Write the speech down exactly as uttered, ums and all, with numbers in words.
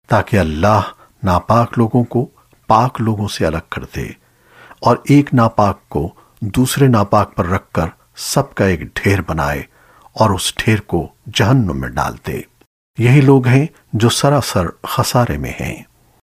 ताकि अल्लाह नापाक लोगों को पाक लोगों से अलग कर दे और एक नापाक को दूसरे नापाक पर रखकर सबका एक ढेर बनाए और उस ढेर को जहन्नुम में डाल दे। यही लोग हैं जो सरासर खसारे में हैं।